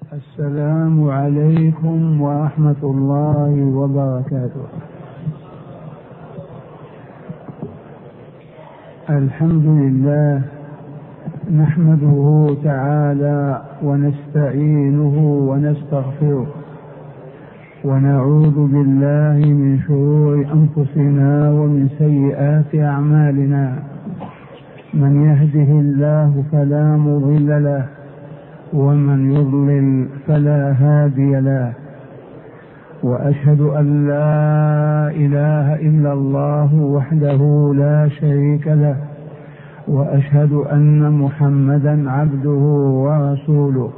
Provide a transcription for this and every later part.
السلام عليكم ورحمة الله وبركاته. الحمد لله نحمده تعالى ونستعينه ونستغفره ونعوذ بالله من شرور أنفسنا ومن سيئات أعمالنا. من يهده الله فلا مضل له ومن يضلل فلا هادي له، وأشهد أن لا إله إلا الله وحده لا شريك له، وأشهد أن محمدا عبده ورسوله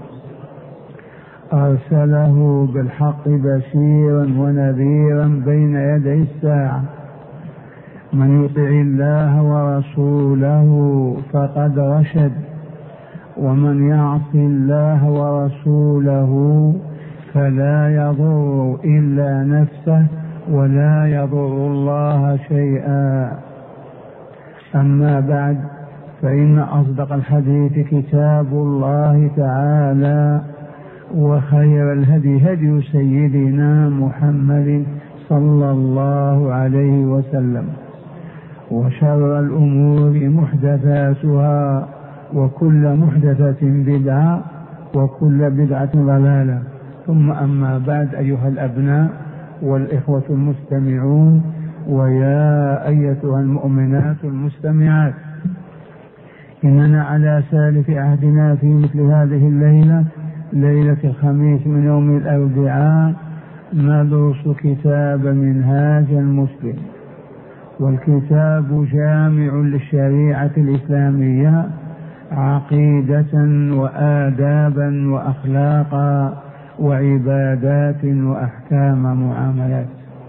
أرسله بالحق بشيرا ونذيرا بين يدي الساعة. من يطع الله ورسوله فقد رشد، ومن يعص الله ورسوله فلا يضر إلا نفسه ولا يضر الله شيئا. أما بعد، فإن أصدق الحديث كتاب الله تعالى، وخير الهدي هدي سيدنا محمد صلى الله عليه وسلم، وشر الأمور محدثاتها، وكل محدثة بدعة، وكل بدعة ضلالة. ثم أما بعد، أيها الأبناء والإخوة المستمعون، ويا أيتها المؤمنات المستمعات، إننا على سالف عهدنا في مثل هذه الليلة، ليلة الخميس من يوم الأربعاء، ندرس كتاب منهاج المسلم، والكتاب جامع للشريعة الإسلامية عقيدة وآدابا وأخلاقا وعبادات وأحكام معاملات.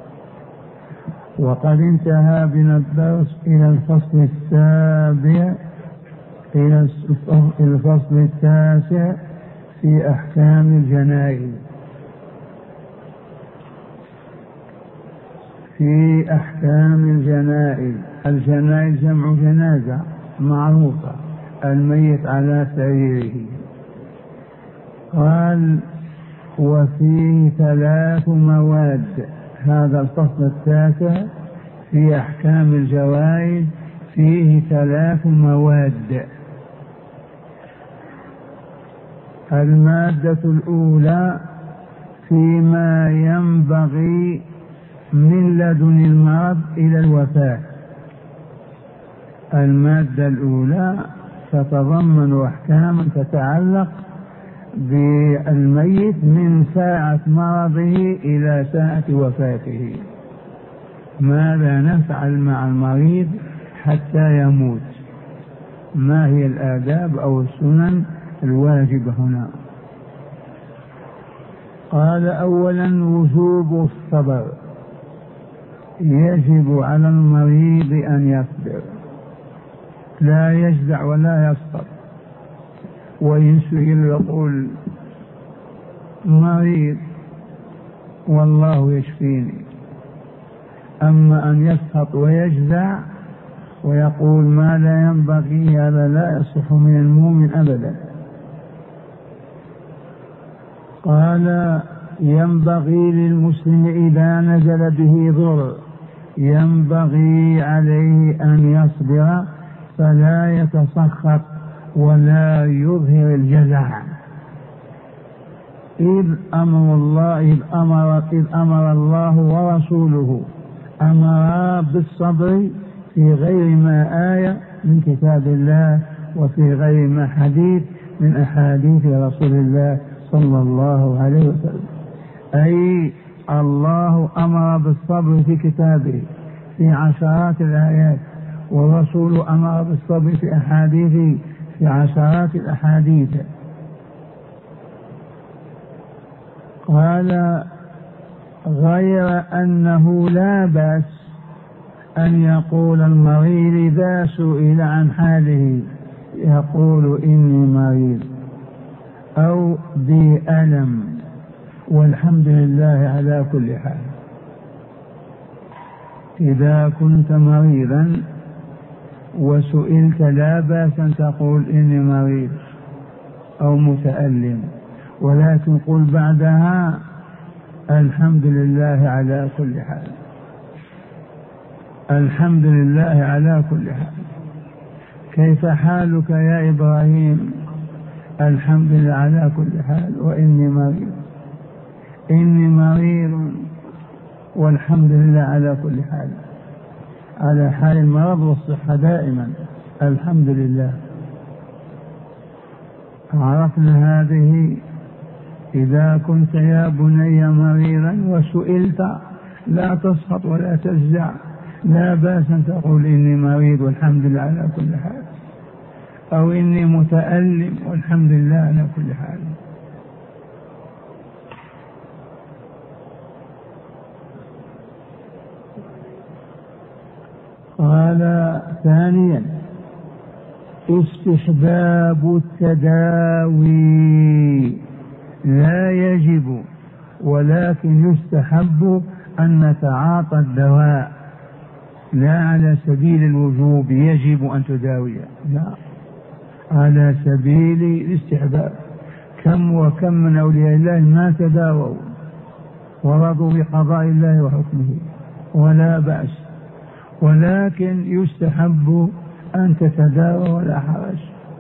وقد انتهى بنا الدرس إلى الفصل السابع، إلى الفصل التاسع في أحكام الجنائز. في أحكام الجنائز، الجنائز جمع جنازة معروفة، الميت على سريره. قال: وفيه 3 مواد. هذا الفصل التاسع في أحكام الجوائز فيه 3 مواد. المادة الأولى فيما ينبغي من لدن المرض إلى الوفاة. المادة الأولى تتضمن أحكاما تتعلق بالميت من ساعة مرضه إلى ساعة وفاته. ماذا نفعل مع المريض حتى يموت؟ ما هي الآداب أو السنن الواجبة هنا؟ قال: أولا وجوب الصبر، يجب على المريض أن يصبر، لا يجزع ولا يسقط. وإن سئل يقول مريض والله يشفيني. أما أن يسقط ويجزع ويقول ما لا ينبغي، هذا لا يصح من المؤمن أبدا. قال: ينبغي للمسلم إذا نزل به ضر، ينبغي عليه أن يصبر فلا يتسخط ولا يظهر الجزع. إذ أمر الله ورسوله أمرا بالصبر في غير ما آية من كتاب الله، وفي غير ما حديث من أحاديث رسول الله صلى الله عليه وسلم. أي الله أمر بالصبر في كتابه في عشرات الآيات، والرسول أمر بالصبر في أحاديثه في عشرات الأحاديث. قال: غير أنه لا بأس أن يقول المريض إذا سئل عن حاله، يقول إني مريض أو بي ألم، والحمد لله على كل حال. إذا كنت مريضا وسئلت لا بأس أن تقول إني مريض أو متألم، ولكن قل بعدها الحمد لله على كل حال. الحمد لله على كل حال. كيف حالك يا إبراهيم؟ الحمد لله على كل حال، وإني مريض، إني مريض والحمد لله على كل حال، على حال المرض والصحة دائما الحمد لله. عرفنا هذه. إذا كنت يا بني مريضا وسئلت لا تسخط ولا تجزع، لا بأس أن تقول إني مريض والحمد لله على كل حال، أو إني متألم والحمد لله على كل حال. قال ثانيا استحباب التداوي، لا يجب ولكن يستحب أن نتعاطى الدواء، لا على سبيل الوجوب يجب أن تداوي، لا، على سبيل الاستحباب. كم وكم من أولياء الله ما تداووا ورضوا بقضاء الله وحكمه ولا بأس، ولكن يستحب أن تتداوى ولا حرج.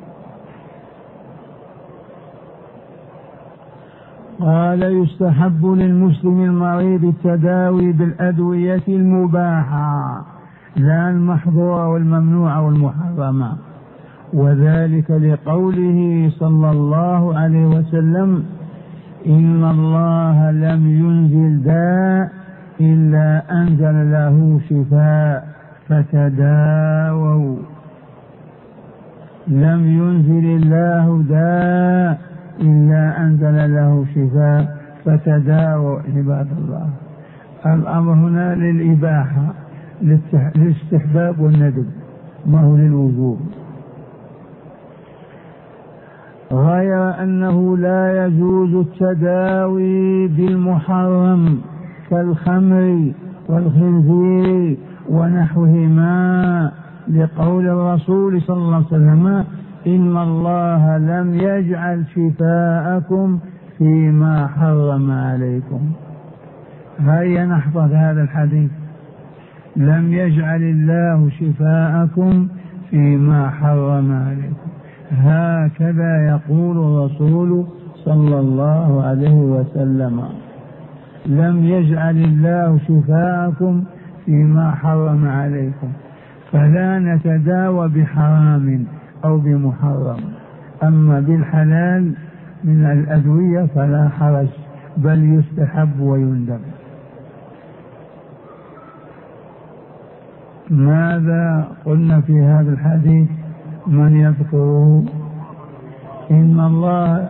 قال يستحب للمسلم المريض التداوي بالأدوية المباحة لا المحظورة والممنوعة والمحرمة، وذلك لقوله صلى الله عليه وسلم إن الله لم ينزل داء إلا أنزل له شفاء فتداووا. لم ينزل الله داء إلا أنزل له شفاء فتداووا عباد الله. الأمر هنا للإباحة، للاستحباب والندب، ما هو للوجوب، غير أنه لا يجوز التداوي بالمحرم كالخمر والخنزير ونحوهما، لقول الرسول صلى الله عليه وسلم إن الله لم يجعل شفاءكم فيما حرم عليكم. هيا نحفظ هذا الحديث، لم يجعل الله شفاءكم فيما حرم عليكم، هكذا يقول الرسول صلى الله عليه وسلم، لم يجعل الله شفاءكم فيما حرم عليكم. فلا نتداوى بحرام أو بمحرم، أما بالحلال من الأدوية فلا حرج، بل يستحب ويندب. ماذا قلنا في هذا الحديث؟ من يذكره؟ إن الله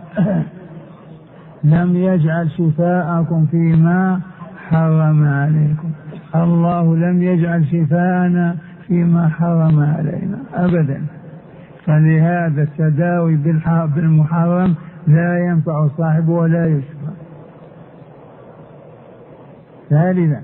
لم يجعل شفاءكم فيما حرم عليكم. الله لم يجعل شفاءنا فيما حرم علينا أبدا، فلهذا التداوي بالمحرم لا ينفع صاحبه ولا يشفى. ثالثا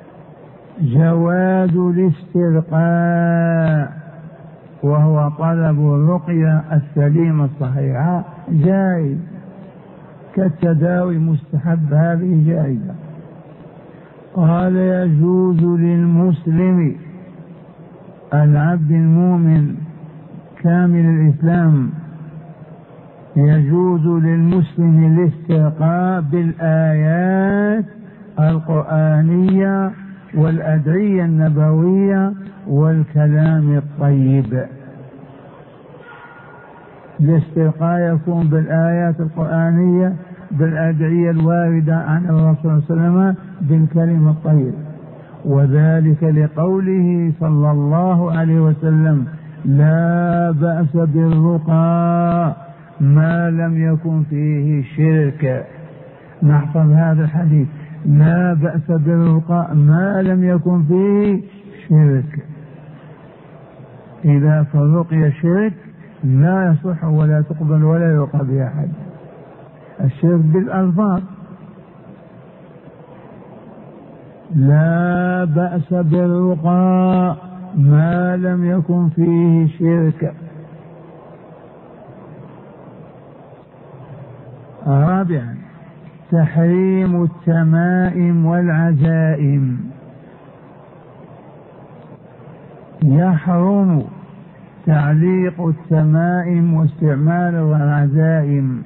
جواز الاسترقاء، وهو طلب الرقية السليمة الصحيحة، جائز كالتداوي مستحب، هذه جائزة. قال يجوز للمسلم العبد المؤمن كامل الإسلام، يجوز للمسلم الاسترقاء بالآيات القرآنية والأدعية النبوية والكلام الطيب. الاسترقاء يكون بالآيات القرآنية، بالأدعية الواردة عن الرسول صلى الله عليه وسلم، بالكلم الطيب، وذلك لقوله صلى الله عليه وسلم لا بأس بالرقى ما لم يكن فيه شرك. نحفظ هذا الحديث، لا بأس بالرقى ما لم يكن فيه شرك. إذا في الرقية شرك لا يصح ولا تقبل ولا يرقى بأحد. الشرك بالألفاظ، لا بأس بالرقى ما لم يكن فيه شرك. رابعا تحريم التمائم والعزائم. يحرم تعليق التمائم واستعمال العزائم،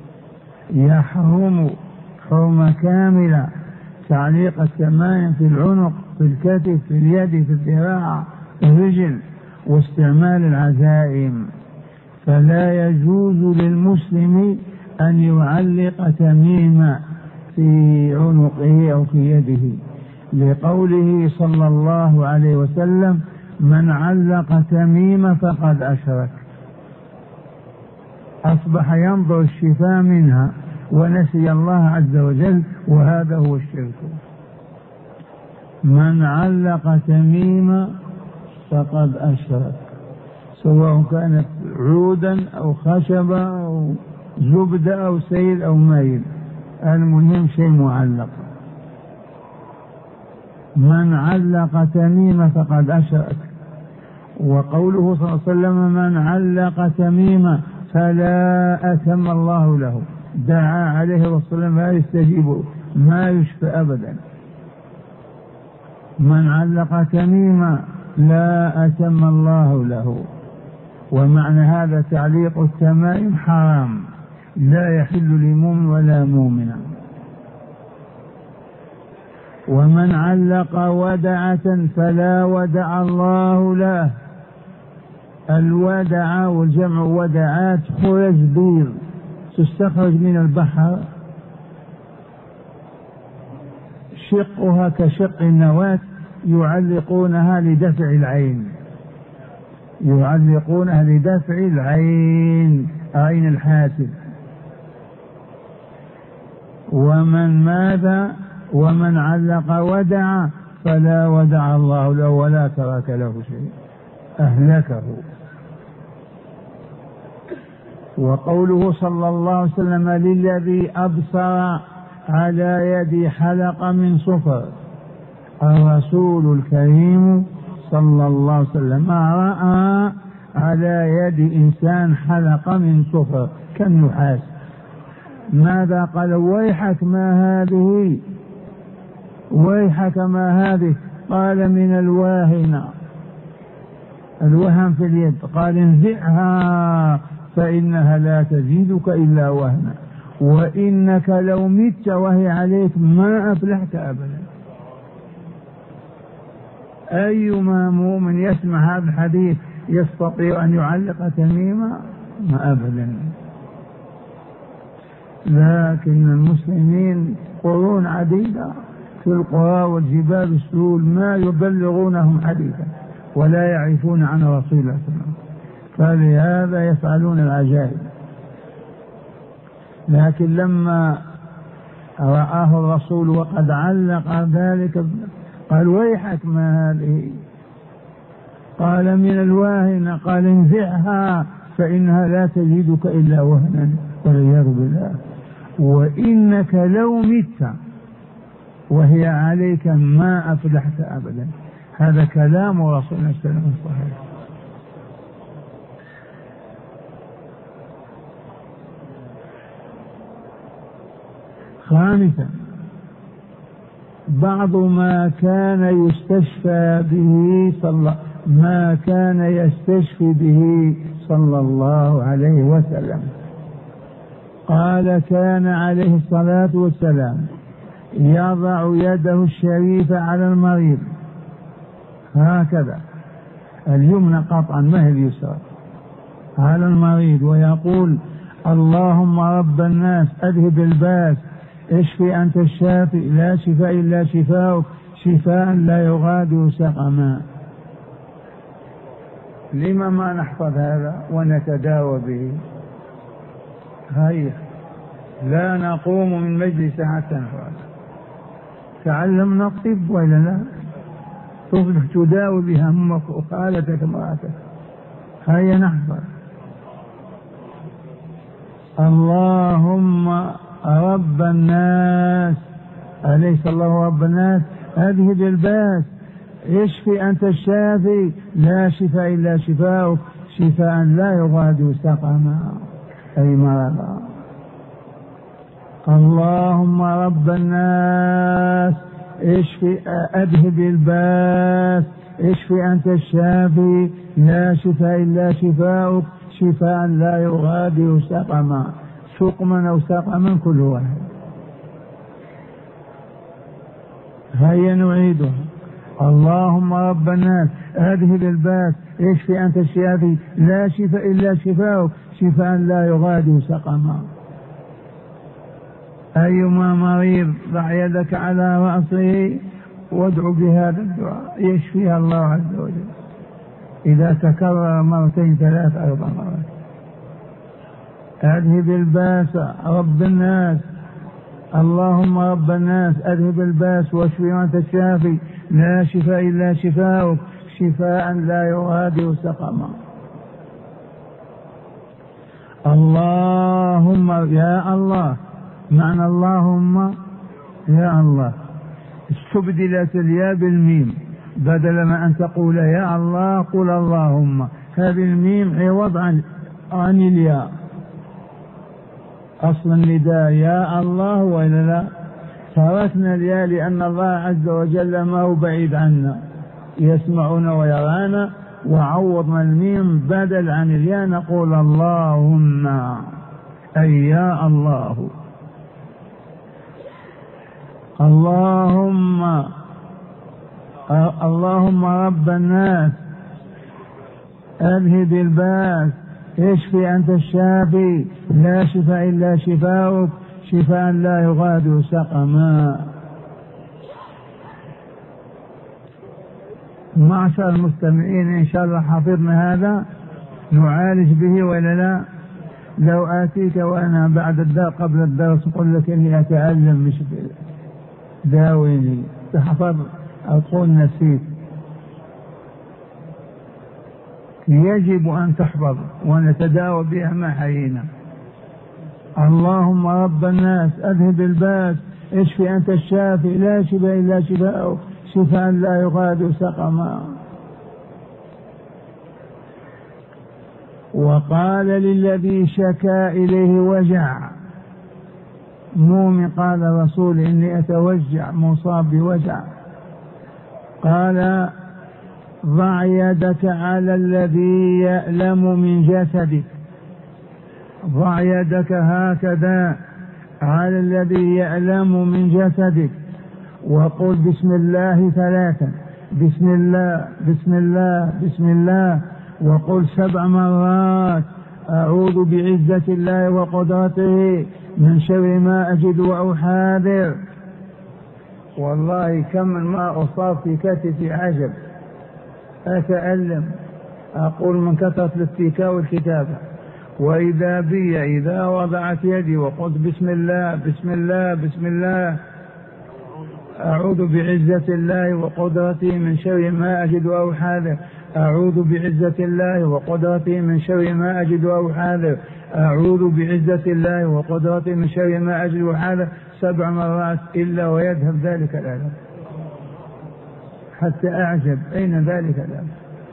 يحرم حرمة كاملة تعليق التمائم في العنق، في الكتف، في اليد، في الذراع، في الرجل، واستعمال العزائم. فلا يجوز للمسلم أن يعلق تميمة في عنقه أو في يده، لقوله صلى الله عليه وسلم: من علق تميمة فقد أشرك. أصبح ينظر الشفاء منها ونسي الله عز وجل، وهذا هو الشرك. من علق تميمة فقد أشرك، سواء كانت عودا أو خشبة أو زبدة أو سيل أو ميل، المهم شيء معلق. من علق تميمة فقد أشرك. وقوله صلى الله عليه وسلم: من علق تميمة فلا أتم الله له، دعا عليه الرسول ما يستجيب، ما يشفى أبدا. من علق تميمة لا أتم الله له. ومعنى هذا تعليق التمائم حرام، لا يحل لمؤمن ولا مؤمنة. ومن علق ودعة فلا ودع الله له. الودع والجمع ودعات خرزبير تستخرج من البحر، شقها كشق النواة، يعلقونها لدفع العين، يعلقونها لدفع العين، عين الحاسد. ومن علق ودع فلا ودع الله له ولا ترك له شيء، أهلكه. وقوله صلى الله عليه وسلم: للذي أبصر على يد حلق من صفر. الرسول الكريم صلى الله عليه وسلم رأى على يد إنسان حلق من صفر كالنحاس. ماذا قال؟ ويحك ما هذه، ويحك ما هذه. قال: من الواهنة، الوهن في اليد. قال: انزعها فإنها لا تزيدك إلا وهنا، وإنك لو مت وهي عليك ما أفلحت أبدا. أيما مؤمن يسمع هذا الحديث يستطيع أن يعلق تميمة؟ ما أبدا. لكن المسلمين قرون عديدة في القرى والجبال السهول ما يبلغونهم حديثا ولا يعرفون عن رسول الله صلى الله عليه وسلم، فلهذا يفعلون العجائب. لكن لما رآه الرسول وقد علق ذلك قال: ويحك ما هذه. قال: من الواهنة. قال: انزعها فإنها لا تزيدك إلا وهنا، والعياذ بالله. وإنك لو مت وهي عليك ما أفلحت أبدا. هذا كلام رسول الله صلى الله عليه وسلم. خامسا بعض ما كان يستشفى به ما كان يستشفي به صلى الله عليه وسلم. قال: كان عليه الصلاة والسلام يضع يده الشريفة على المريض هكذا، اليمنى قطعا ما هي اليسرى، على المريض، ويقول: اللهم رب الناس أذهب الباس، اشفي أنت الشافي، لا شفاء إلا شفاؤك، شفاء لا يغادر سقما. لما ما نحفظ هذا ونتداوى به؟ هيا لا نقوم من مجلس حتى نفعل. تعلمنا الطب وإلا لا؟ تصبح تداوي بها أمك وخالتك امرأتك. هيا نحفظ: اللهم رب الناس، أليس الله رب الناس؟ أذهب الباس، اشفي أنت الشافي، لا شفاء إلا شفاؤك، شفاء لا يغادر سقما، أي مرضا. اللهم رب الناس أذهب الباس، اشفي أنت الشافي، لا شفاء إلا شفاؤك، شفاء لا يغادر سقما أو سقما كل واحد. هيا نعيدها. اللهم رب الناس أذهب الباس، اشفي أنت الشافي، لا شفاء إلا شفاؤك، شفاء لا يغادر سقما. أيما مريض ضع يدك على رأسه وادعو بهذا الدعاء يشفيها الله عز وجل، إذا تكرر مرتين 3 4 مرات. أذهب الباس رب الناس، اللهم رب الناس أذهب الباس واشفي وأنت الشافي، لا شفاء إلا شفاؤك، شفاء لا يغادر سقما. اللهم يا الله، معنى اللهم يا الله استبدلت الياء بالميم، بدل ما أن تقول يا الله قل اللهم، هذه الميم عوض عن الياء. أصل النداء يا الله وإلا لا، تركنا الياء لأن الله عز وجل ما هو بعيد عنا، يسمعنا ويرانا، وعوضنا الميم بدل عن الياء نقول اللهم، أي يا الله. اللهم رب الناس أذهب الباس، اشفي أنت الشافي، لا شفاء إلا شفاؤك، شفاء لا يغادر سقما. معشر المستمعين إن شاء الله حفظنا هذا نعالج به ولا لا؟ لو آتيك وأنا بعد الدرس قبل الدرس أقول لك إني أتعلم مش داويني، تحفظ أو تقول نسيت. يجب أن تحفظ ونتداوى بها ما حيينا. اللهم رب الناس أذهب الباس، اشفي أنت الشافي، لا شفاء إلا شفاؤك، شفاء لا يغادر سقما. وقال للذي شكا إليه وجع، مؤمن قال رسول إني أتوجع، مصاب بوجع، قال ضع يدك على الذي يألم من جسدك، ضع يدك هكذا على الذي يألم من جسدك، وقل بسم الله 3، بسم الله بسم الله بسم الله، وقل 7 مرات أعوذ بعزة الله وقدرته من شر ما أجد وأحاذر. والله كم ما أصاب في كتفي عجب، أتألم، أقول من كثرة الاتكاء والكتابة، وإذا بي إذا وضعت يدي وقلت بسم الله بسم الله بسم الله أعوذ بعزة الله وقدرته من شر ما أجد أو حاذر، أعوذ بعزة الله وقدرته من شر ما أجد أو حاذر، أعوذ بعزة الله وقدرته من شر ما أجد أو حاذر 7 مرات إلا ويذهب ذلك الألم. حتى أعجب أين ذلك الألم.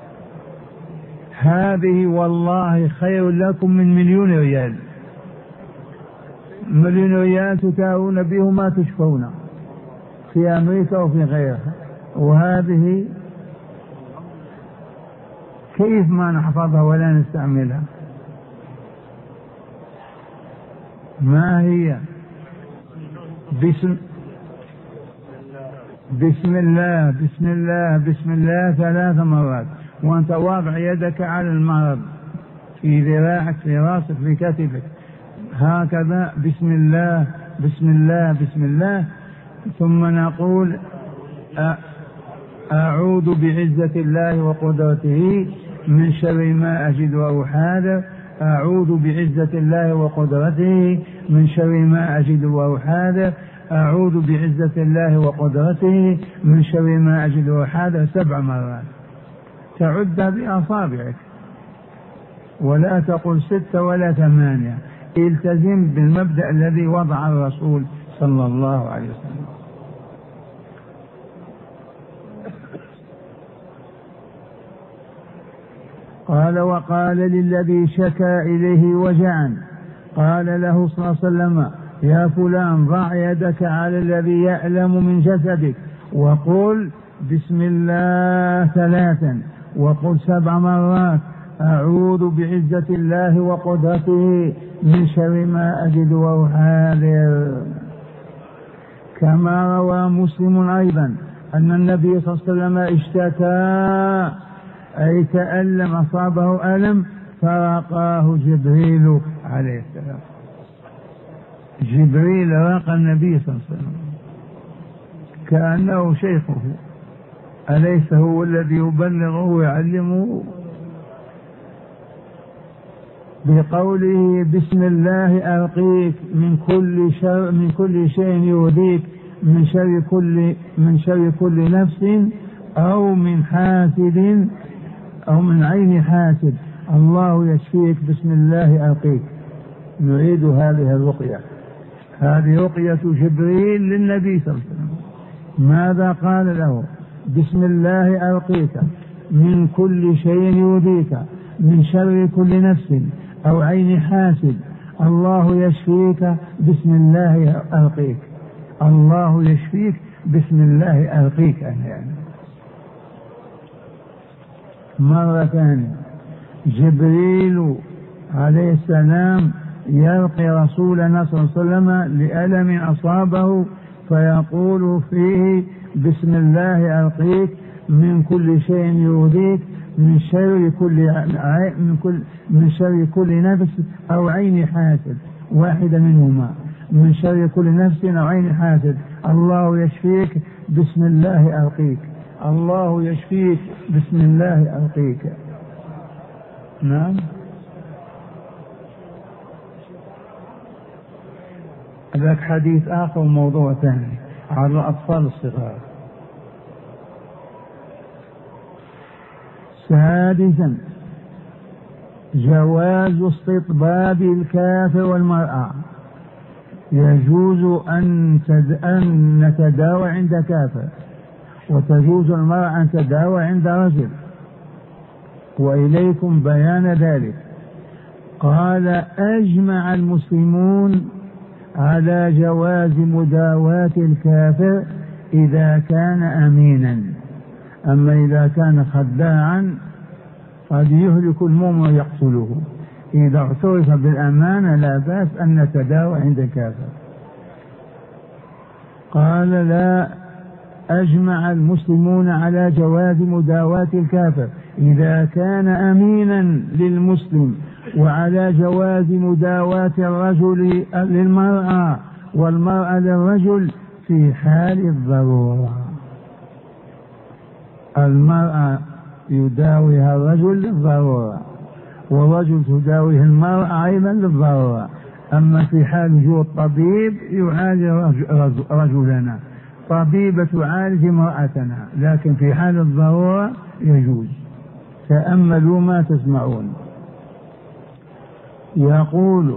هذه والله خير لكم من 1,000,000 ريال، 1,000,000 ريال تتاهون به ما تشفون في أمريكا وفي غيرها، وهذه كيف ما نحفظها ولا نستعملها؟ ما هي؟ بسم الله بسم الله بسم الله 3 مرات، وأنت واضع يدك على المرض في ذراعك في راسك في كتفك هكذا، بسم الله بسم الله بسم الله، ثم نقول أعوذ بعزة الله وقدرته من شر ما أجد أو أحاذر، أعوذ بعزة الله وقدرته من شر ما أجد أو أحاذر، أعوذ بعزة الله وقدرته من شر ما أجد أو أحاذر 7 مرات، تعد بأصابعك ولا تقل 6 ولا 8. التزم بالمبدأ الذي وضع الرسول صلى الله عليه وسلم. قال وقال للذي شكا إليه وجعا، قال له صلى الله عليه وسلم يا فلان ضع يدك على الذي يألم من جسدك وقل بسم الله 3 وقل 7 مرات أعوذ بعزة الله وقدرته من شر ما أجد وأحاذر. كما روى مسلم أيضا أن النبي صلى الله عليه وسلم اشتكى أي تألم أصابه ألم فرقاه جبريل عليه السلام. جبريل راق النبي صلى الله عليه وسلم كأنه شيخه، أليس هو الذي يبلغه ويعلمه؟ بقوله بسم الله أرقيك من كل شيء يؤذيك من شر كل نفس أو من حاسد أو من عين حاسد، الله يشفيك بسم الله أرقيك. نعيد هذه الرقية، هذه رقية جبريل للنبي صلى الله عليه وسلم. ماذا قال له؟ بسم الله أرقيك من كل شيء يؤذيك من شر كل نفس أو عين حاسد، الله يشفيك بسم الله أرقيك. الله يشفيك بسم الله أرقيك. يعني مرة ثانية جبريل عليه السلام يرقي رسولنا صلى الله عليه وسلم لألم أصابه فيقول فيه بسم الله أرقيك من كل شيء يؤذيك من شر كل نفس أو عين حاسد، واحدة منهما، من شر كل نفس أو عين حاسد، الله يشفيك بسم الله أرقيك. الله يشفيك بسم الله أرقيك. نعم. ذاك حديث آخر موضوع ثاني على الأطفال الصغار. سادسا جواز استطباب الكافر والمرأة. يجوز أن نتداوى عند كافر، وتجوز المرأة أن تداوى عند رجل، وإليكم بيان ذلك. قال أجمع المسلمون على جواز مداواة الكافر إذا كان أمينا، أما إذا كان خداعا قد يهلك المؤمن ويقتله. إذا اعترف بالأمانة لا بأس أن نتداوى عند الكافر. قال لا، أجمع المسلمون على جواز مداواة الكافر إذا كان أمينا للمسلم، وعلى جواز مداواة الرجل للمرأة والمرأة للرجل في حال الضرورة. المرأة يداويها الرجل للضرورة، والرجل تداويه المرأة أيضا للضرورة. أما في حال وجود طبيب يعالج رجلنا، طبيبة تعالج امرأتنا، لكن في حال الضرورة يجوز. تأملوا ما تسمعون. يقول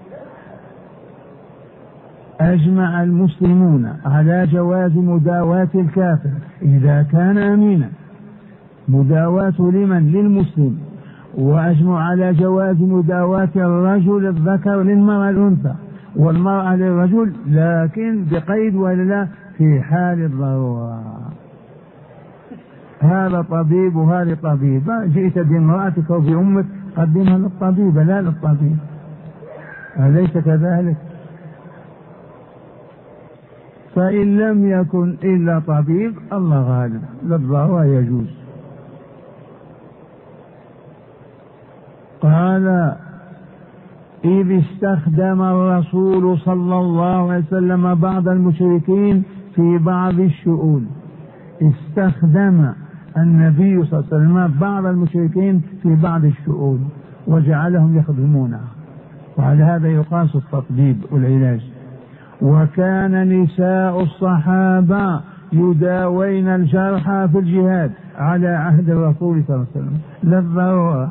أجمع المسلمون على جواز مداواة الكافر إذا كان أمينا. مداواة لمن؟ للمسلم. وأجمع على جواز مداواة الرجل الذكر للمرأة الأنثى، والمرأة للرجل، لكن بقيد ولا في حال الضرورة. هذا طبيب وهذه طبيبة، جئت بامرأتك وبأمك قدمها للطبيبة لا للطبيب، أليس كذلك؟ فإن لم يكن إلا طبيب الله غالب، للضرورة يجوز. قال إذ استخدم الرسول صلى الله عليه وسلم بعض المشركين في بعض الشؤون. استخدم النبي صلى الله عليه وسلم بعض المشركين في بعض الشؤون وجعلهم يخدمونه، وعلى هذا يقاس التطبيب والعلاج. وكان نساء الصحابة يداوين الجرحى في الجهاد على عهد الرسول صلى الله عليه وسلم للضرورة.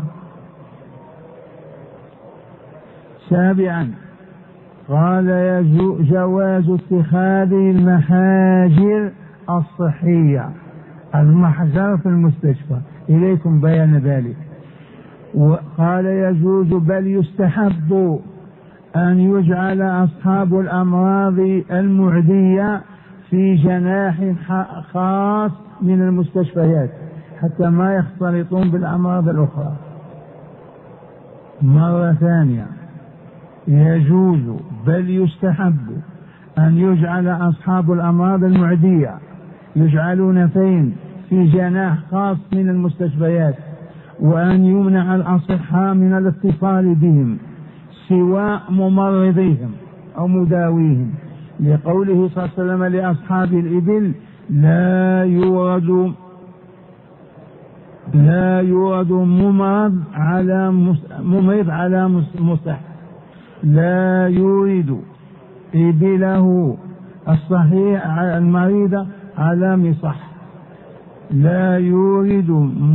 سابعا قال جواز اتخاذ المحاجر الصحية، المحجر في المستشفى، إليكم بيان ذلك. وقال يجوز بل يستحب أن يجعل أصحاب الأمراض المعدية في جناح خاص من المستشفيات حتى ما يختلطون بالأمراض الأخرى. مرة ثانية، يجوز بل يستحب أن يجعل أصحاب الأمراض المعدية يجعلون فين؟ في جناح خاص من المستشفيات، وأن يمنع الأصحاء من الاتصال بهم سواء ممرضيهم أو مداويهم، لقوله صلى الله عليه وسلم لأصحاب الإبل: لا يورد ممرض على مصح، لا يورد إبله الصحيح المريضة على مصح، لا يورد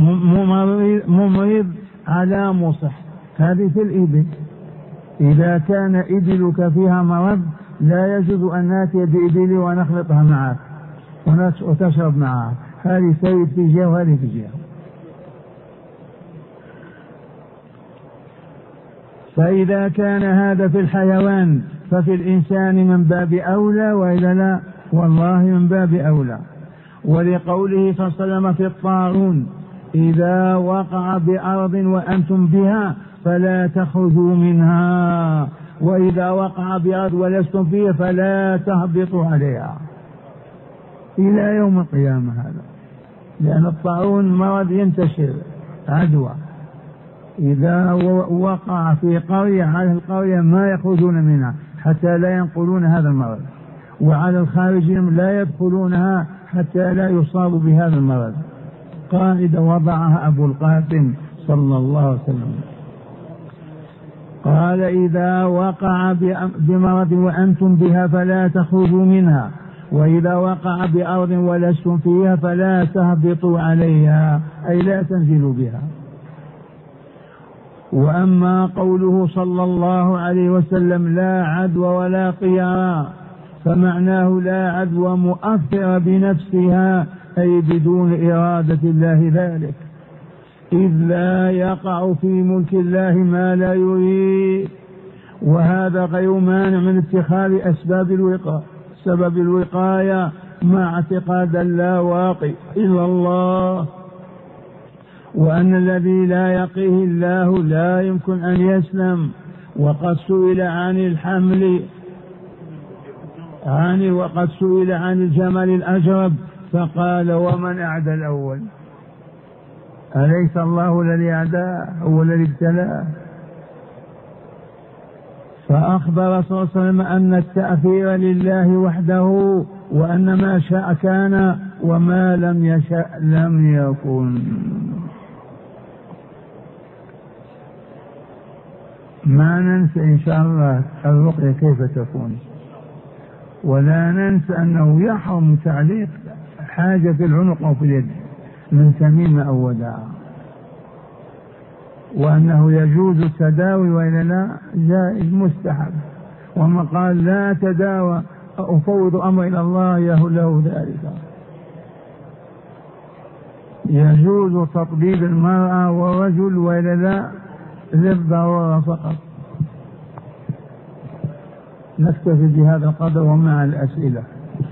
ممرض على مصح. هذه في الإبل. إذا كان إبلك فيها مرض لا يجوز أن نأتي بإبلي ونخلطها معك وتشرب معها، هذه سيد في جهة وهذه في جهة. فإذا كان هذا في الحيوان ففي الإنسان من باب أولى، وإذا لا والله من باب أولى. ولقوله صلى الله عليه وسلم في الطاعون: إذا وقع بأرض وأنتم بها فلا تخرجوا منها، وإذا وقع بأرض ولستم فيها فلا تهبطوا عليها إلى يوم القيامة. هذا لأن الطاعون مرض ينتشر عدوى، إذا وقع في قرية على القرية ما يخرجون منها حتى لا ينقلون هذا المرض، وعلى الخارجين لا يدخلونها حتى لا يصابوا بهذا المرض. قاعدة وضعها أبو القاسم صلى الله عليه وسلم، قال: إذا وقع بمرض وأنتم بها فلا تخرجوا منها، وإذا وقع بأرض ولستم فيها فلا تهبطوا عليها، أي لا تنزلوا بها. وأما قوله صلى الله عليه وسلم: لا عدوى ولا طيرا، فمعناه لا عدوى مؤثرة بنفسها، أي بدون إرادة الله ذلك، إذ لا يقع في ملك الله ما لا يريد، وهذا غير مانع من اتخاذ سبب الوقاية مع اعتقاد لا واقع إلا الله، وأن الذي لا يقيه الله لا يمكن أن يسلم. وقد سئل عن الجمل الأجرب فقال: ومن أعدى الأول؟ أليس الله الذي أعداه؟ هو الذي ابتلاه. فأخبر صلى الله عليه وسلم أن التأثير لله وحده، وأن ما شاء كان وما لم يشأ لم يكن. ما ننسى إن شاء الله الرقية كيف تكون، ولا ننسى أنه يحرم تعليق حاجة في العنق أو في اليد من تميمة أو وداع، وأنه يجوز التداوي وإلا لا جائز مستحب. وما قال: لا تداوى أفوض أمر إلى الله له ذلك. يجوز تطبيب المرأة والرجل وإلا لا للضرورة فقط. نكتفي بهذا القدر ومع الأسئلة.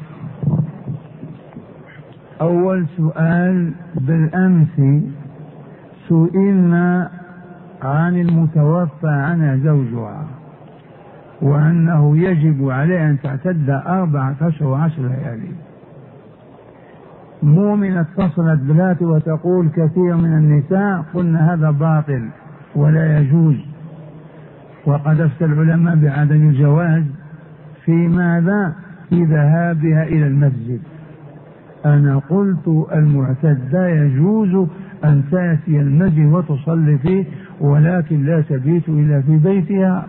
أول سؤال: بالأمس سئلنا عن المتوفى عنها زوجها، وأنه يجب عليه أن تعتد 4 أشهر و10 ليالي. مؤمنة اتصلت بذاته وتقول: كثير من النساء قلنا هذا باطل ولا يجوز، وقد أفتى العلماء بعدم الجواز. في ماذا؟ في ذهابها إلى المسجد. أنا قلت المعتدة يجوز أن تأتي المسجد وتصلي فيه، ولكن لا تبيت إلا في بيتها.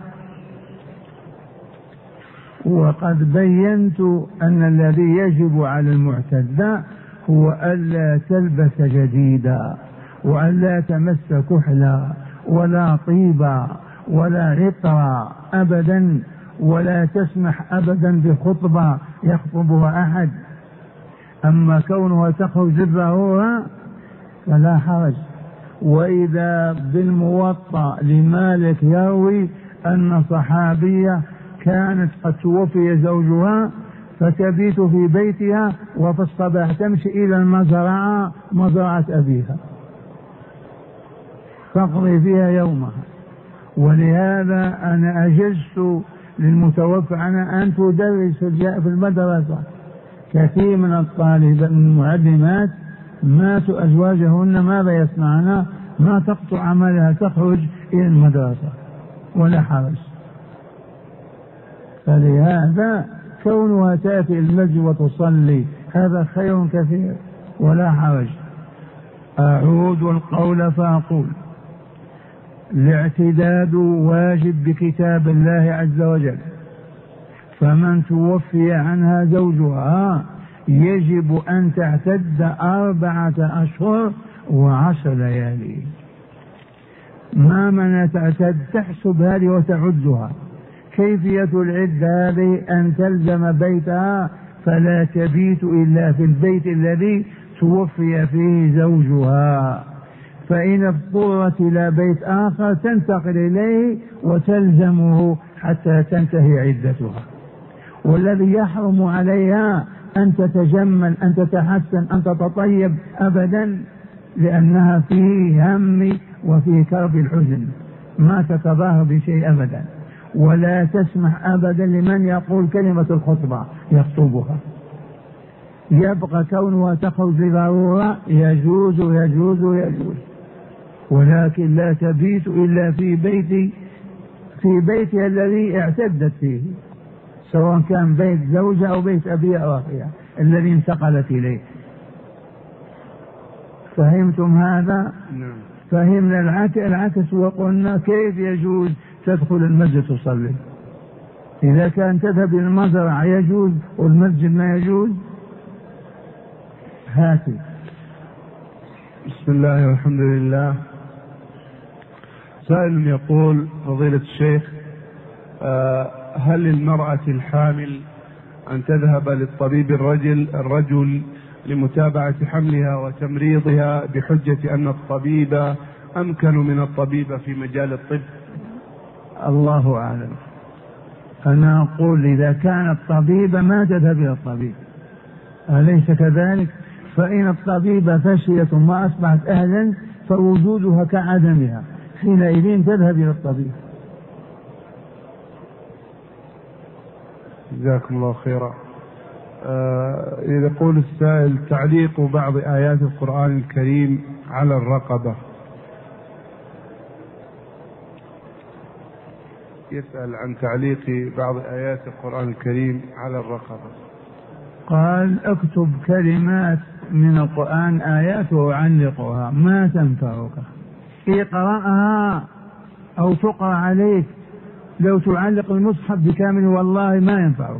وقد بينت أن الذي يجب على المعتدة هو ألا تلبس جديدا، وألا تمس كحلا ولا طيبا ولا عطرا أبدا، ولا تسمح أبدا بخطبة يخطبها أحد. أما كونها تخرج للضرورة فلا حرج. وإذا بالموطأ لمالك يروي أن صحابية كانت قد توفي زوجها فتبيت في بيتها وفي الصباح تمشي إلى المزرعة، مزرعة أبيها، تقضي فيها يومها. ولهذا أنا أجزت للمتوفى عنها أن تدرس في المدرسة. كثير من الطالبات المعلمات ماتوا أزواجهن، ماذا يصنعن؟ ما تقطع عملها، تخرج إلى المدرسة ولا حرج. فلهذا كونها تأتي المسجد وتصلي هذا خير كثير ولا حرج. أعود القول فأقول: الاعتداد واجب بكتاب الله عز وجل، فمن توفي عنها زوجها يجب أن تعتد 4 أشهر و10 ليالي. ما من تعتد تحسب هذه وتعدها. كيفية العدة هذه أن تلزم بيتها فلا تبيت إلا في البيت الذي توفي فيه زوجها، فإن اضطرت إلى بيت آخر تنتقل إليه وتلزمه حتى تنتهي عدتها. والذي يحرم عليها أن تتجمل، أن تتحسن، أن تتطيب أبدا، لأنها في هم وفي كرب الحزن، ما تتظاهر بشيء أبدا، ولا تسمح أبدا لمن يقول كلمة الخطبة يخطبها. يبقى كونها تخرج لضرورة يجوز يجوز يجوز، ولكن لا تبيت إلا في بيتها الذي اعتدت فيه، سواء كان بيت زوجها أو بيت أبيها أو أخيها الذي انتقلت إليه. فهمتم هذا؟ فهمنا العكس وقلنا كيف يجوز تدخل المسجد تصلي؟ إذا كان تذهب إلى المزرعة يجوز والمسجد ما يجوز؟ هاتي. بسم الله والحمد لله. سائل يقول: فضيلة الشيخ، هل للمرأة الحامل أن تذهب للطبيب الرجل لمتابعة حملها وتمريضها بحجة أن الطبيب أمكن من الطبيب في مجال الطب؟ الله أعلم. أنا أقول إذا كانت طبيبة ما تذهب إلى الطبيب، أليس كذلك؟ فإن الطبيبة فشلت وما أصبحت أهلا فوجودها كعدمها، حينئذ تذهب إلى الطبيب. جزاكم الله خيرا. يقول السائل: تعليق بعض آيات القرآن الكريم على الرقبة. يسأل عن تعليق بعض آيات القرآن الكريم على الرقبة. قال: اكتب كلمات من القرآن آيات وعلقها، ما تنفعك، اقرأها أو تقرأ عليك. لو تعلق المصحف بكامل والله ما ينفعك.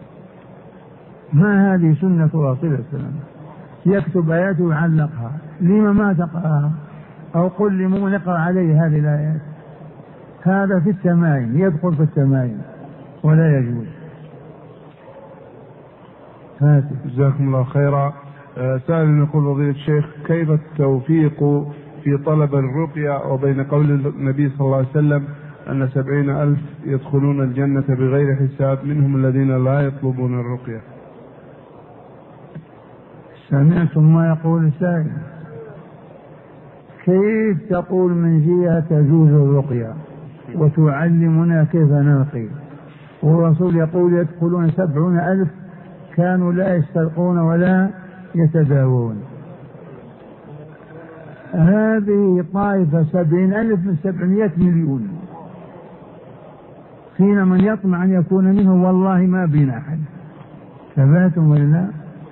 ما هذه سنة رسول الله صلى الله عليه وسلم، يكتب آيات ويعلقها. لما ما تقرأها؟ أو قل لمن يقرأ عليه هذه الآيات. هذا في التمايم، يدخل في التمايم ولا يجوز. هاتي. جزاكم الله خيرا. سائل يقول: فضيلة الشيخ، كيف التوفيق في طلب الرقية وبين قول النبي صلى الله عليه وسلم أن 70,000 يدخلون الجنة بغير حساب منهم الذين لا يطلبون الرقية؟ سمعتم ما يقول السائل؟ كيف تقول من جهة تجوز الرقية وتعلمنا كيف نرقي، والرسول يقول يدخلون 70,000 كانوا لا يسترقون ولا يتداوون. هذه طائفة 70,000 من 700 مليون، فينا من يطمع أن يكون منهم والله ما بين أحد. ثباتهم ولا؟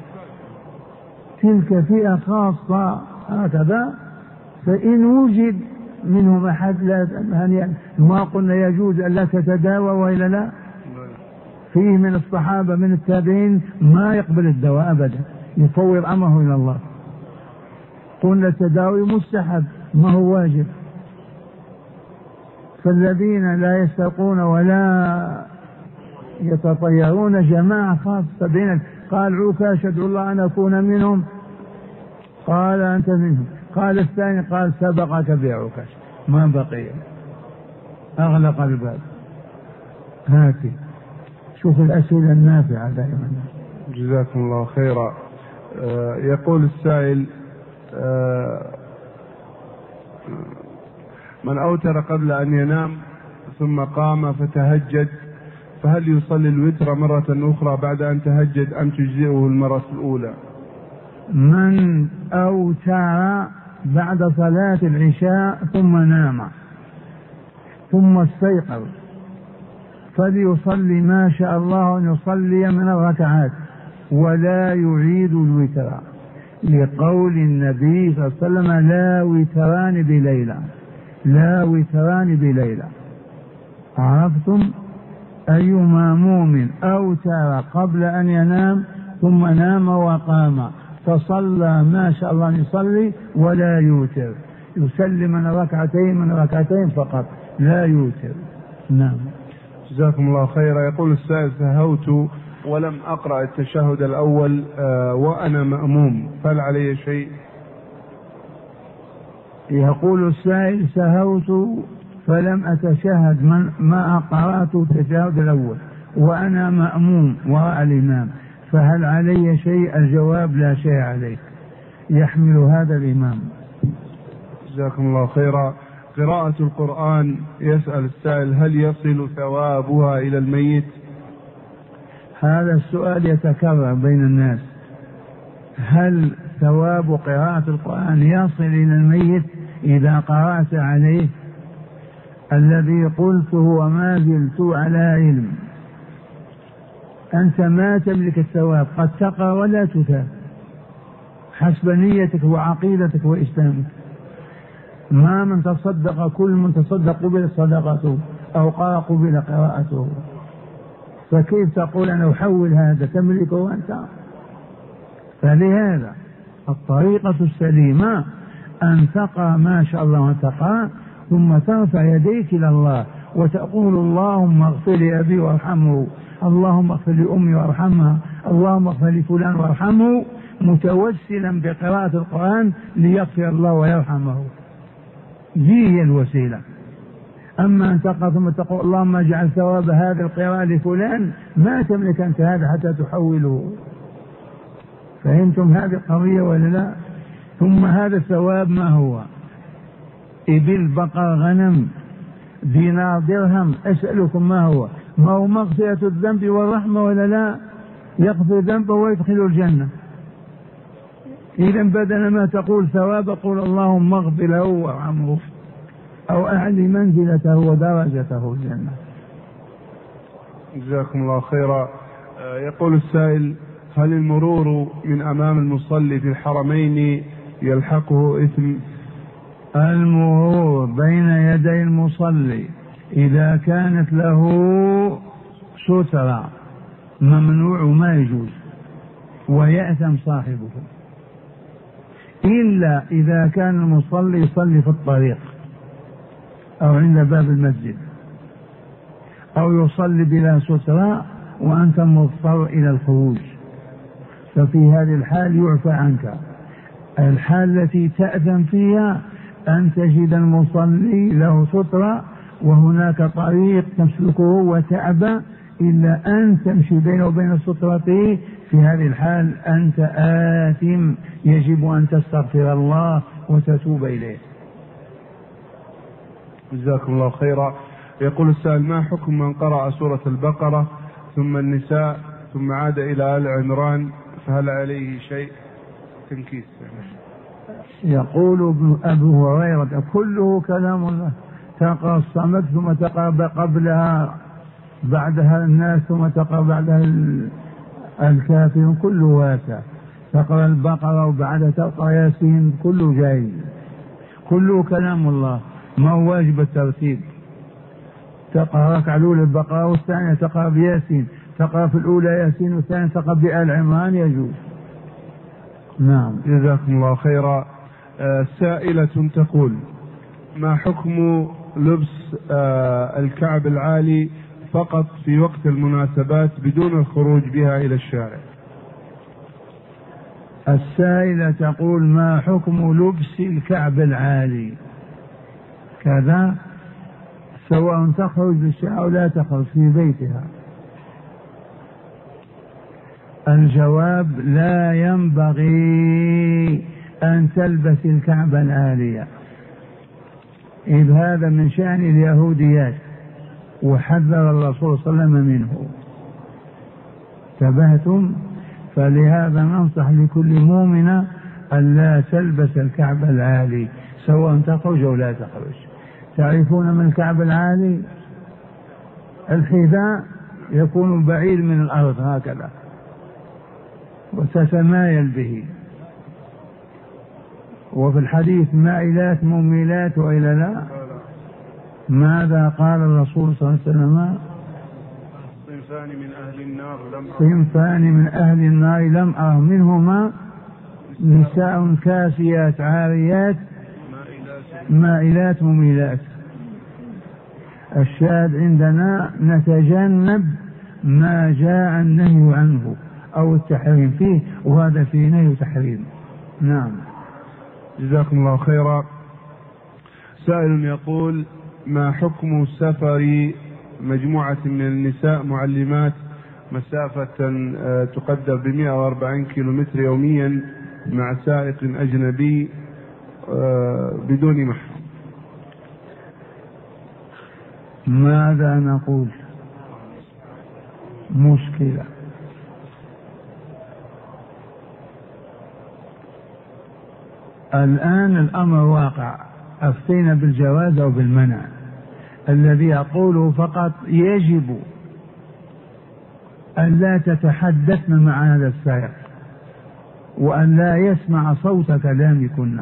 تلك فئة خاصة هكذا، فإن وجد منهم أحد ما قلنا يجوز أن لا تتداوى وإلا لا. فيه من الصحابة من التابعين ما يقبل الدواء أبدا، يفوض أمره إلى الله. قلنا التداوي مستحب ما هو واجب. فالذين لا يسترقون ولا يتطيرون جماعة خاصة بين. قال عكاش ادعو الله أن أكون منهم، قال أنت منهم. قال الثاني قال سبقك بعكاش، ما بقي، أغلق الباب. هاتي شوف الأسئلة النافعة دائما. جزاكم الله خيرا. يقول السائل: من أوتر قبل أن ينام ثم قام فتهجد، فهل يصلي الوتر مرة أخرى بعد أن تهجد أم تجزئه المرة الأولى؟ من أوتر بعد صلاة العشاء ثم نام ثم استيقظ فليصلي ما شاء الله أن يصلي من الركعات ولا يعيد الوتر، لقول النبي صلى الله عليه وسلم: لا وتران بليلة، لا وتران بليلة. عرفتم؟ أي مأموم أوتر قبل أن ينام ثم نام وقام فصلى ما شاء الله أن يصلي ولا يوتر، يسلم من ركعتين فقط، لا يوتر. نعم. جزاكم الله خيرا. يقول السائل: سهوت ولم أقرأ التشهد الأول وأنا مأموم، فهل علي شيء؟ يقول السائل: سهوت فلم أتشهد ما قرأت التشهد الأول وأنا مأموم وراء الإمام، فهل علي شيء؟ الجواب: لا شيء عليك، يحمل هذا الإمام. جزاكم الله خيرا. قراءة القرآن، يسأل السائل: هل يصل ثوابها إلى الميت؟ هذا السؤال يتكرر بين الناس، هل ثواب قراءة القرآن يصل إلى الميت إذا قرأت عليه؟ الذي قلته وما زلت على علم، أنت ما تملك الثواب، قد تقرأ ولا تثاب حسب نيتك وعقيدتك وإسلامك. ما من تصدق، كل من تصدق قبل صدقته أو قرأ قبل قراءته، فكيف تقول أنا أحول هذا تملكه أنت؟ فلهذا الطريقة السليمة أن تقرأ ما شاء الله وتقرأ ثم ترفع يديك إلى الله وتقول: اللهم اغفر لأبي وارحمه، اللهم اغفر لأمي وارحمها، اللهم اغفر لفلان وارحمه، متوسلا بقراءة القرآن ليغفر الله ويرحمه. هي الوسيلة. أما أن تقرأ ثم تقول: اللهم اجعل ثواب هذا القراءة لفلان، ما تملك أنت هذا حتى تحوله. فهمتم هذه القضية ولا لا؟ ثم هذا الثواب ما هو؟ إبل، بقر، غنم، دينار، درهم، أسألكم ما هو؟ ما هو مغفرة الذنب والرحمة ولا لا؟ يغفر ذنبه ويدخل الجنة. إذا بدل ما تقول ثواب قول: اللهم اغفر له وارحمه أو أعلي منزلته ودرجته الجنة. جزاكم الله خيرا. يقول السائل: هل المرور من أمام المصلي في الحرمين يلحقه إثم؟ المرور بين يدي المصلي إذا كانت له سترة ممنوع ما يجوز ويأثم صاحبه، إلا إذا كان المصلي يصلي في الطريق أو عند باب المسجد أو يصلي بلا سترة وأنت مضطر إلى الخروج، ففي هذه الحال يعفى عنك. الحال التي تأثم فيها أن تجد المصلي له سترة وهناك طريق تسلكه وتعبى إلا أن تمشي بينه وبين السترة، في هذه الحال أنت آثم، يجب أن تستغفر الله وتتوب إليه. جزاكم الله خيرا. يقول السائل: ما حكم من قرأ سورة البقرة ثم النساء ثم عاد إلى آل عمران، فهل عليه شيء؟ تنكيس. يقول أبو هريرة: كله كلام الله، تقرأ الصمد ثم تقرأ قبلها بعدها الناس ثم تقرأ بعدها الكافرون، كله واسع. تقرأ البقرة وبعدها تقرأ ياسين، كله جاي، كله كلام الله، ما هو واجب الترتيب. تقرأ ركعة الأولى البقرة والثانية تقرأ بياسين، تقرأ في الأولى ياسين والثانية تقرأ بآل عمران، يجوز. نعم. جزاكم الله خيرا. سائلة تقول: ما حكم لبس الكعب العالي فقط في وقت المناسبات بدون الخروج بها إلى الشارع؟ السائلة تقول: ما حكم لبس الكعب العالي كذا سواء تخرج بالشارع أو لا تخرج في بيتها. الجواب: لا ينبغي أن تلبس الكعب العالية، إذ هذا من شأن اليهوديات، وحذر الرسول صلى الله عليه وسلم منه. انتبهتم؟ فلهذا ننصح لكل مؤمنة أن لا تلبس الكعب العالي سواء تخرج أو لا تخرج. تعرفون من الكعب العالي؟ الحذاء يكون بعيد من الأرض هكذا وتتمايل به. وفي الحديث: مائلات مميلات، وإلا لا؟ ماذا قال الرسول صلى الله عليه وسلم؟ صنفان من أهل النار لم أرى منهما نساء كاسيات عاريات مائلات مميلات. الشاهد عندنا نتجنب ما جاء النهي عنه أو التحريم فيه، وهذا فيه نهي وتحريم. نعم. جزاكم الله خيرا. سائل يقول: ما حكم سفر مجموعة من النساء معلمات مسافة تقدر ب140 كيلومتر يوميا مع سائق أجنبي بدون محرم؟ ماذا نقول؟ مشكلة. الآن الأمر واقع، أفتينا بالجواز أو بالمنع. الذي أقوله فقط: يجب أن لا تتحدثن مع هذا السائق، وأن لا يسمع صوت كلامكن،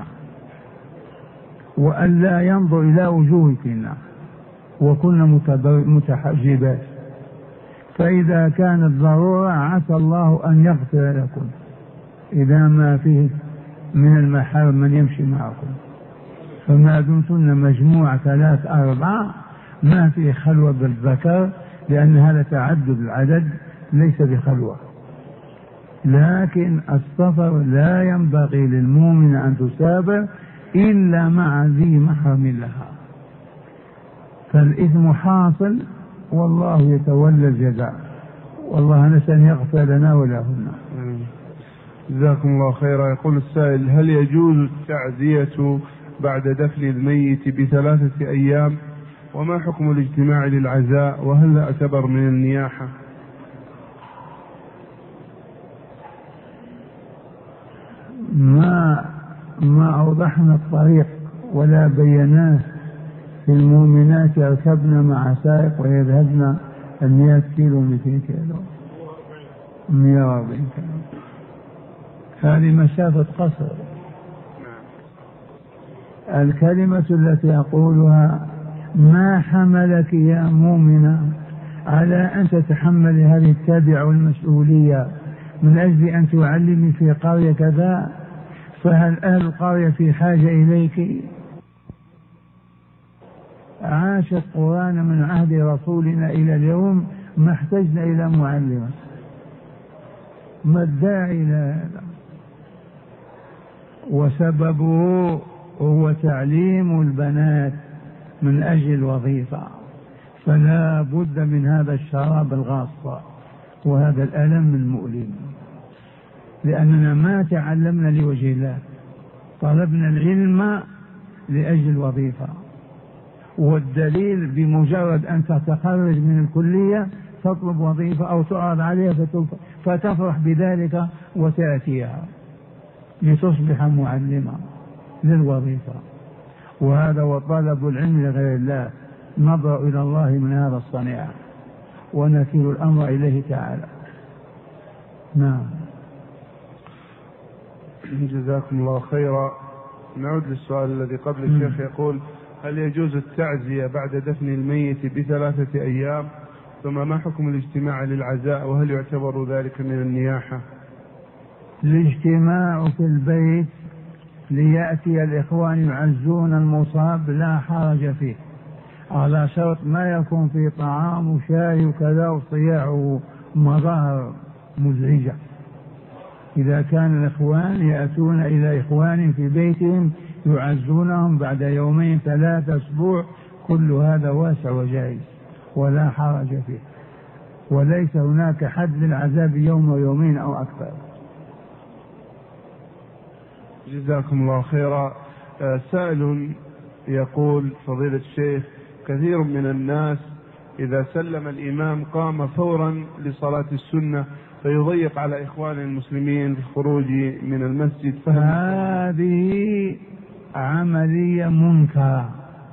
وأن لا ينظر إلى وجوهكن، وكن متحجبات. فإذا كانت ضرورة عسى الله أن يغفر لكم إذا ما فيه من المحارم من يمشي معكم. فما دمتن مجموعة 3 4 ما في خلوة بالذكر، لأن هذا تعدد العدد ليس بخلوة. لكن السفر لا ينبغي للمؤمن أن تسافر إلا مع ذي محرم لها، فالإثم حاصل والله يتولى الجزاء، والله نسأل أن يغفر لنا ولهن. جزاكم الله خيرا. يقول السائل: هل يجوز التعزية بعد دفن الميت ب3 أيام؟ وما حكم الاجتماع للعزاء؟ وهل يعتبر من النياحة؟ ما أوضحنا الطريق ولا بيناه في المؤمنات يركبن مع سائق ويذهبن 100 كيلو 200 كيلو 140 كيلو، هذه مسافة قصر. الكلمة التي أقولها: ما حملك يا مؤمنة على أن تتحمل هذه التبع والمسؤولية من أجل أن تعلمي في قرية كذا؟ فهل أهل القرية في حاجة إليك؟ عاشت قرانا من عهد رسولنا إلى اليوم ما احتجنا إلى معلمة. ما الداعي إلى هذا؟ وسببه هو تعليم البنات من أجل الوظيفة، فلا بد من هذا الشراب الغاصة وهذا الألم المؤلم، لأننا ما تعلمنا لوجه الله، طلبنا العلم لأجل الوظيفة. والدليل بمجرد أن تتخرج من الكلية تطلب وظيفة أو تعرض عليها فتفرح بذلك وتأتيها لتصبح معلمة للوظيفة. وهذا هو طلب العلم لغير الله، نظر إلى الله من هذا الصنيع ونكيل الأمر إليه تعالى. نعم. جزاكم الله خيرا. نعود للسؤال الذي قبل. الشيخ يقول: هل يجوز التعزية بعد دفن الميت ب3 أيام؟ ثم ما حكم الاجتماع للعزاء؟ وهل يعتبر ذلك من النياحة؟ الاجتماع في البيت ليأتي الإخوان يعزون المصاب لا حرج فيه، على شرط ما يكون في طعام وشاي وكذا وصياع ومظاهر مزعجة. إذا كان الإخوان يأتون إلى إخوان في بيتهم يعزونهم بعد 2 3 أسبوع كل هذا واسع وجائز ولا حرج فيه، وليس هناك حد للعذاب يوم ويومين أو أكثر. جزاكم الله خيرا. سائل يقول: فضيلة الشيخ، كثير من الناس إذا سلم الإمام قام فورا لصلاة السنة فيضيق على إخوان المسلمين في الخروج من المسجد. هذه عملية منكرة،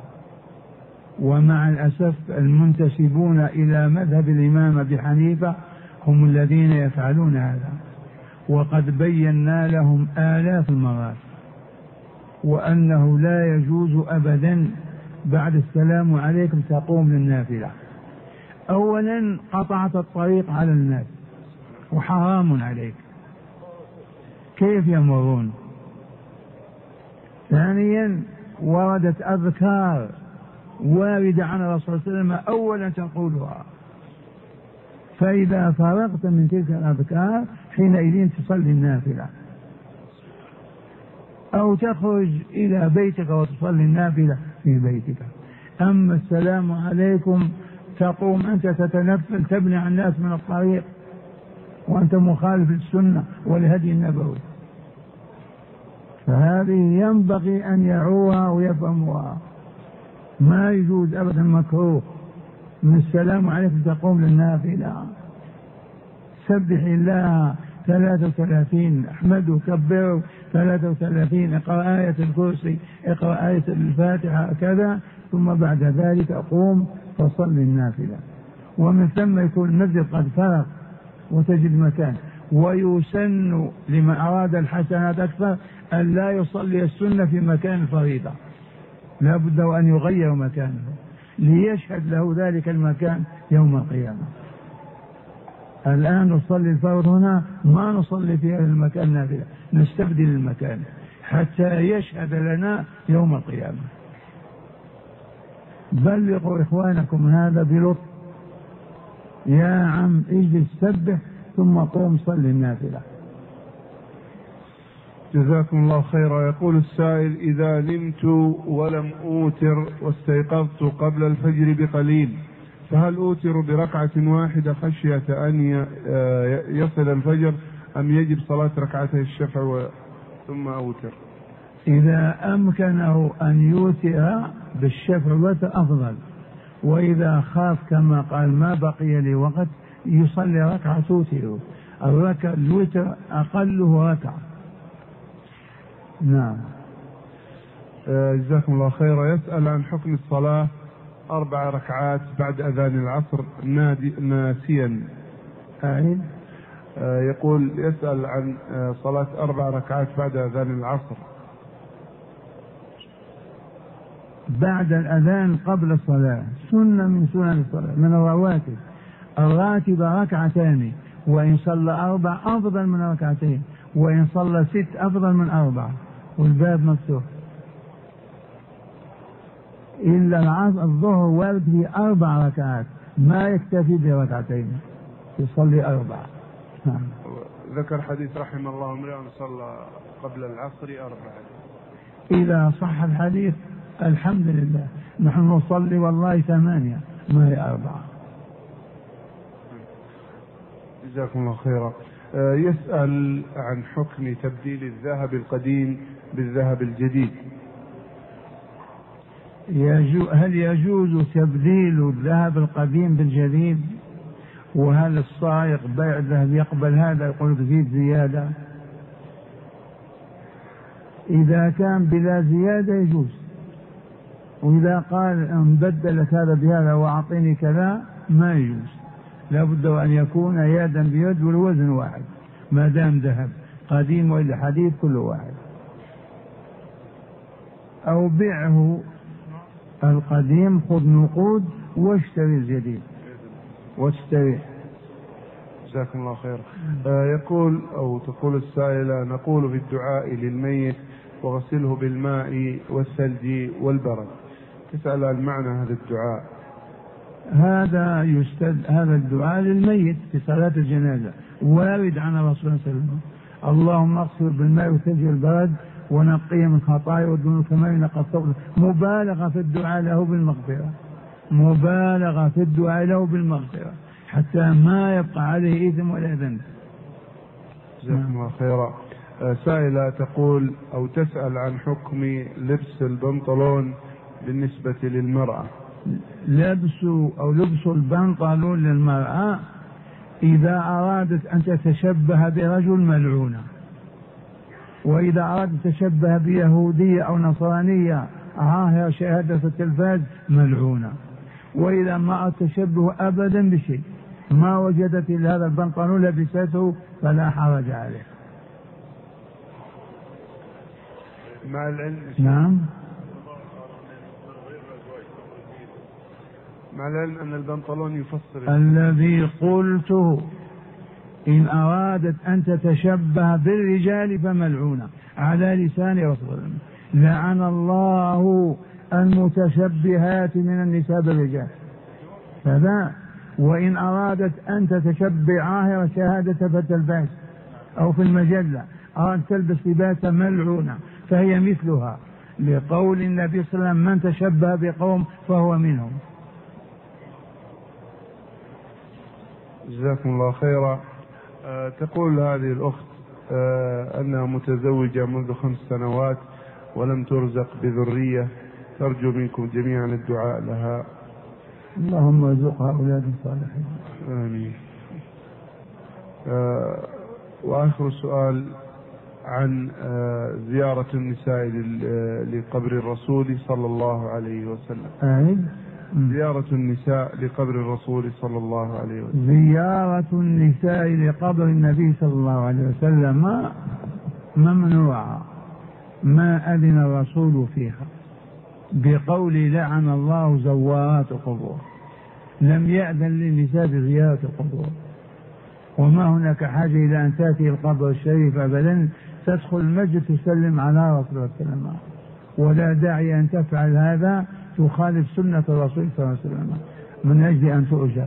ومع الأسف المنتسبون إلى مذهب الإمام أبي حنيفة هم الذين يفعلون هذا، وقد بينا لهم آلاف المرات وأنه لا يجوز أبدا بعد السلام عليكم تقوم للنافلة. أولا قطعت الطريق على الناس وحرام عليك، كيف يمرون؟ ثانيا وردت أذكار واردة عن الرسول صلى الله عليه وسلم أولا تقولها، فإذا فرغت من تلك الأذكار حينئذ تصلي النافلة أو تخرج إلى بيتك وتصلي النافلة في بيتك. أما السلام عليكم تقوم أنت تتنفل تبني الناس من الطريق وأنت مخالف للسنة والهدي النبوي، فهذه ينبغي أن يعوها ويفهموها. ما يجوز أبدا، مكروه من السلام عليكم تقوم للنافلة. سبح الله 33، احمده كبره 33، اقرأ آية الكرسي، اقرأ آية الفاتحة كذا، ثم بعد ذلك قوم فصل النافلة. ومن ثم يكون المسجد قد فرغ وتجد مكان. ويسن لمن أراد الحسنات أكثر أن لا يصلي السنة في مكان الفريضة، لا بد أن يغير مكانه ليشهد له ذلك المكان يوم القيامة. الآن نصلي الفرض هنا، ما نصلي في هذا المكان نافلة، نستبدل المكان حتى يشهد لنا يوم القيامة. بلغوا إخوانكم هذا بلطف، يا عم اجلس سبح ثم قوم صل النافلة. جزاكم الله خيرا. يقول السائل: إذا نمت ولم أوتر واستيقظت قبل الفجر بقليل، فهل أوتر بركعة واحدة خشية أن يصل الفجر، أم يجب صلاة ركعتي الشفع ثم أوتر؟ إذا أمكنه أن يوتر بالشفع والوتر أفضل، وإذا خاف كما قال ما بقي لي وقت يصلي ركعة توتر. الوتر أقله ركعة. نعم. جزاكم الله خيرا. يسأل عن حكم الصلاة 4 ركعات بعد أذان العصر ناسيا. يقول يسأل عن صلاة 4 ركعات بعد أذان العصر بعد الأذان قبل الصلاة، سنة من سنن الصلاة من الرواتب. الراتب ركعتان، وإن صلى 4 أفضل من ركعتين، وإن صلى 6 أفضل من 4، والباب مفتوح. إلا العصر الظهر وارد في 4 ركعات، ما يكتفي بركعتين، يصلي 4. ذكر حديث رحم الله امرئ صلى قبل العصر 4. إذا صح الحديث الحمد لله، نحن نصلي والله 8 ما هي 4. جزاكم الله خيرا. يسأل عن حكم تبديل الذهب القديم بالذهب الجديد. هل يجوز تبديل الذهب القديم بالجديد؟ وهل الصائغ بيع الذهب يقبل هذا؟ يقول تزيد زيادة. إذا كان بلا زيادة يجوز، وإذا قال ان بدلت هذا بهذا وأعطيني كذا ما يجوز، لا بد أن يكون يدا بيد والوزن واحد، ما دام ذهب قديم وإلا حديث كل واحد. أو بيعه القديم، خذ نقود واشتري الجديد واستريح. جزاكم الله خير. يقول أو تقول السائلة: نقول في الدعاء للميت وغسله بالماء والثلج والبرد. تسأل عن معنى هذا الدعاء. هذا الدعاء للميت في صلاة الجنازة، وارد عن الرسول صلى الله عليه وسلم: اللهم اغسل بالماء والثلج والبرد ونقيه من خطايا والذنوب كما ينقى الثوب. مبالغة في الدعاء له بالمغفرة، مبالغة في الدعاء له بالمغفرة حتى ما يبقى عليه إثم ولا ذنب. جزاكم الله خيرا. سائلة تقول أو تسأل عن حكم لبس البنطلون بالنسبة للمرأة. لبس البنطلون للمرأة إذا أرادت أن تتشبه برجل ملعونة، وإذا أرادت تتشبه بيهودية أو نصرانية عاهرة شهادة في التلفاز ملعونة. وإذا ما التشبه أبدا بشيء ما وجدت إلا هذا البنطلون لبسته فلا حرج عليه. مع العلم نعم، مع العلم أن البنطلون يفسر الذي قلته إن أرادت أن تتشبه بالرجال فملعونة على لسان رسول الله. لعن الله المتشبهات من النساء بالرجال فذا. وإن أرادت أن تتشبه عاهرة شهادة فتلبس أو في المجلة أراد تلبس لباسا ملعونة فهي مثلها، لقول النبي صلى الله عليه وسلم من تشبه بقوم فهو منهم. جزاكم الله خيرا. تقول هذه الأخت أنها متزوجة منذ 5 سنوات ولم ترزق بذرية، ترجو منكم جميعا الدعاء لها. اللهم ارزقها أولادا صالحين. آمين. وآخر سؤال عن زيارة النساء لقبر الرسول صلى الله عليه وسلم. زيارة النساء لقبر الرسول صلى الله عليه وسلم. زيارة النساء لقبر النبي صلى الله عليه وسلم ممنوعة، ما أذن الرسول فيها بقول لعن الله زوارات القبور. لم يأذن للنساء بزيارة القبور، وما هناك حاجة إلى أن تأتي القبر الشريف أبدا، تدخل المسجد تسلم على رسول الله صلى الله عليه وسلم، ولا داعي أن تفعل هذا، تخالف سنة الرسول صلى الله عليه وسلم من أجل أن تؤجر.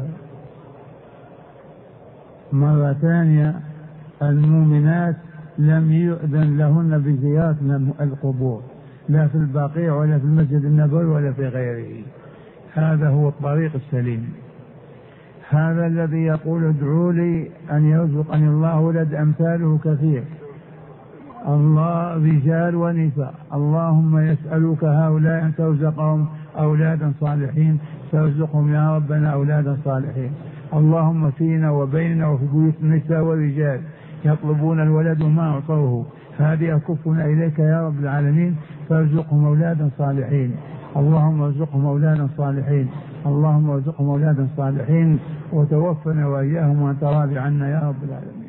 مرة ثانية المؤمنات لم يؤذن لهن بزيارة القبور، لا في البقيع ولا في المسجد النبوي ولا في غيره. هذا هو الطريق السليم. هذا الذي يقول ادعوا لي أن يرزقني الله ولد أمثاله كثير، الله رجال ونساء، اللهم يسألك هؤلاء أن ترزقهم أولادا صالحين، ترزقهم يا ربنا أولادا صالحين. اللهم فينا وبيننا وفي بيوت النساء والرجال يطلبون الولد وما أعطوه، هذه أكفنا إليك يا رب العالمين، فارزقهم أولادا صالحين. اللهم ارزقهم أولادا صالحين، اللهم ارزقهم أولادا صالحين، وتوفنا وإياهم وأنت راضي عنا يا رب العالمين.